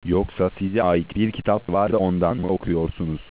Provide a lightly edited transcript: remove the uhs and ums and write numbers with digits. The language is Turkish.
Yoksa size ait bir kitap var da ondan mı okuyorsunuz?